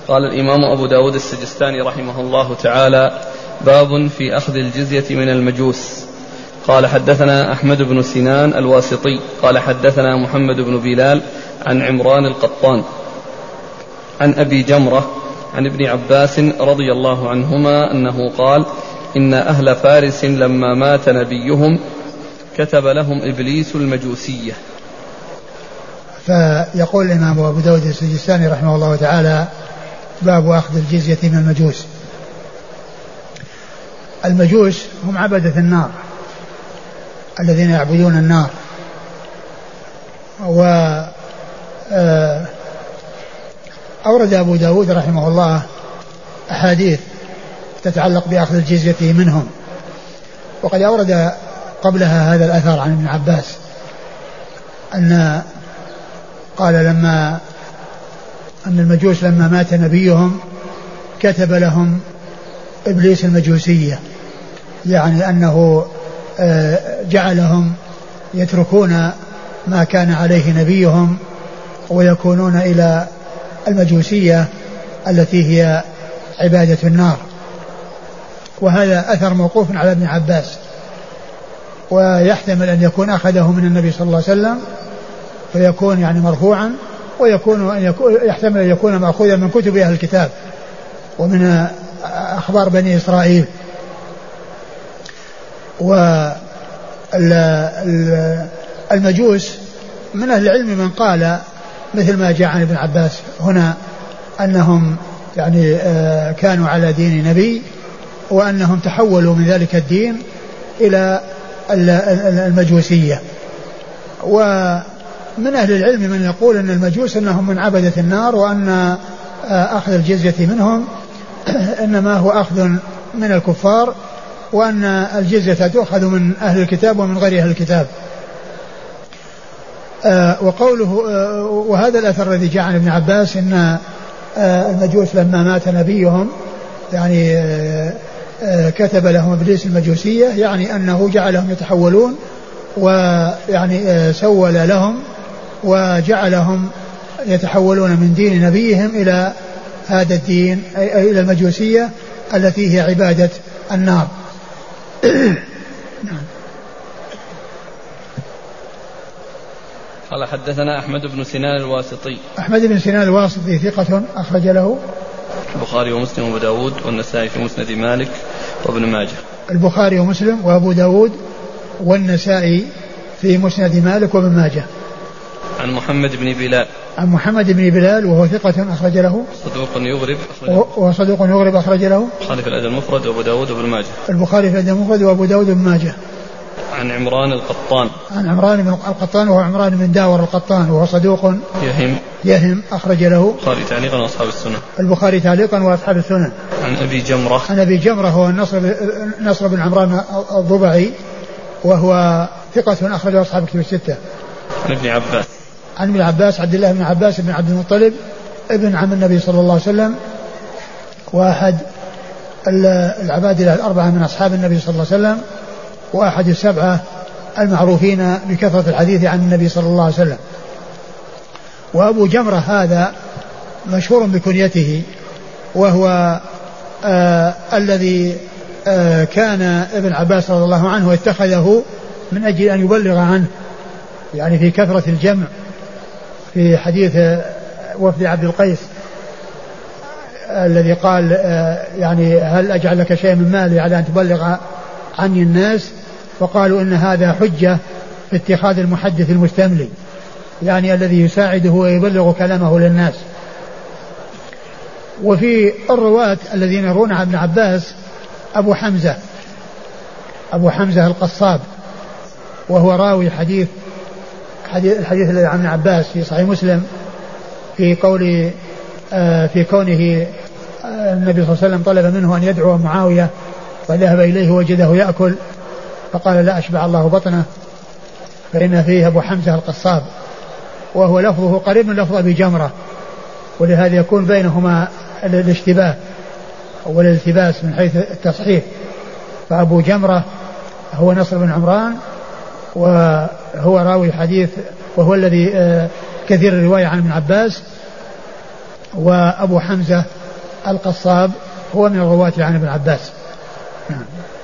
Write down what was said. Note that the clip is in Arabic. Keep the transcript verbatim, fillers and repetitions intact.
قال الإمام أبو داود السجستاني رحمه الله تعالى: باب في أخذ الجزية من المجوس. قال حدثنا أحمد بن سنان الواسطي قال حدثنا محمد بن بلال عن عمران القطان عن أبي جمرة عن ابن عباس رضي الله عنهما أنه قال: إن أهل فارس لما مات نبيهم كتب لهم إبليس المجوسية. فيقول الإمام أبو داود السجستاني رحمه الله تعالى: باب أخذ الجزية من المجوس. المجوس هم عبدة النار الذين يعبدون النار. و أورد أبو داود رحمه الله أحاديث تتعلق بأخذ الجزية منهم، وقد أورد قبلها هذا الأثر عن ابن عباس أن قال لما أن المجوس لما مات نبيهم كتب لهم إبليس المجوسية، يعني أنه جعلهم يتركون ما كان عليه نبيهم ويكونون إلى المجوسية التي هي عبادة النار. وهذا أثر موقوف على ابن عباس، ويحتمل أن يكون أخذه من النبي صلى الله عليه وسلم فيكون يعني مرفوعا، ويكون أن يكون يحتمل أن يكون مأخوذا من كتب أهل الكتاب ومن أخبار بني إسرائيل. والمجوس من أهل العلم من قال مثل ما جاء عن ابن عباس هنا أنهم يعني كانوا على دين نبي وأنهم تحولوا من ذلك الدين إلى المجوسية. ومن أهل العلم من يقول أن المجوس أنهم من عبدة النار، وأن أخذ الجزية منهم إنما هو أخذ من الكفار، وأن الجزية تؤخذ من أهل الكتاب ومن غير أهل الكتاب. وقوله وهذا الأثر الذي جاء عن ابن عباس إن المجوس لما مات نبيهم يعني كتب لهم إبليس المجوسية، يعني أنه جعلهم يتحولون ويعني سول لهم وجعلهم يتحولون من دين نبيهم إلى هذا الدين إلى المجوسية التي هي عبادة النار. نعم. قال حدثنا أحمد بن سنان الواسطي. أحمد بن سنان الواسطي ثقة أخرج له البخاري ومسلم وأبو داود والنسائي في مسند مالك وابن ماجه. البخاري ومسلم وأبو داود والنسائي في مسند مالك وابن ماجه. عن محمد بن بلال. عن محمد بن بلال وهو ثقة أخرج له. صدوق يغرب. وصدوق يغرب أخرج له. البخاري في الأدب المفرد وأبو داود وابن ماجه. البخاري في الأدب المفرد وأبو داود وابن ماجه. عن عمران القطان. عن عمران بن القطان وهو عمران بن داور القطان وهو صدوق يهم. يهم أخرج له. البخاري تعليقا وأصحاب السنن. البخاري تعليقا وأصحاب السنن. عن أبي جمرة. عن أبي جمرة هو النصر نصر بن عمران الضبعي وهو ثقة أخرج أصحاب الكتب الستة. عن ابن عباس. عن ابن عباس عبد الله بن عباس بن عبد المطلب ابن عم النبي صلى الله عليه وسلم، وأحد العبادلة الأربعة من أصحاب النبي صلى الله عليه وسلم، وأحد السبعة المعروفين بكثرة الحديث عن النبي صلى الله عليه وسلم. وأبو جمرة هذا مشهور بكنيته، وهو آه الذي آه كان ابن عباس رضي الله عنه اتخذه من أجل أن يبلغ عنه، يعني في كثرة الجمع في حديث وفد عبد القيس الذي قال آه يعني هل أجعل لك شيء من مالي على أن تبلغ عني الناس، فقالوا إن هذا حجة في اتخاذ المحدث المستملي، يعني الذي يساعده ويبلغ كلامه للناس. وفي الرواة الذين يرون عن ابن عباس أبو حمزة أبو حمزة القصاب، وهو راوي حديث حديث الحديث الذي عن ابن عباس في صحيح مسلم في قول آه في كونه آه النبي صلى الله عليه وسلم طلب منه أن يدعو معاوية فذهب إليه وجده يأكل فقال لا أشبع الله بطنه، فإن فيه أبو حمزة القصاب، وهو لفظه قريب من لفظ أبي جمرة، ولهذا يكون بينهما الاشتباه والالتباس من حيث التصحيح. فأبو جمرة هو نصر بن عمران، وهو راوي حديث وهو الذي كثير الرواية عن ابن عباس. وأبو حمزة القصاب هو من الرواة عن ابن عباس.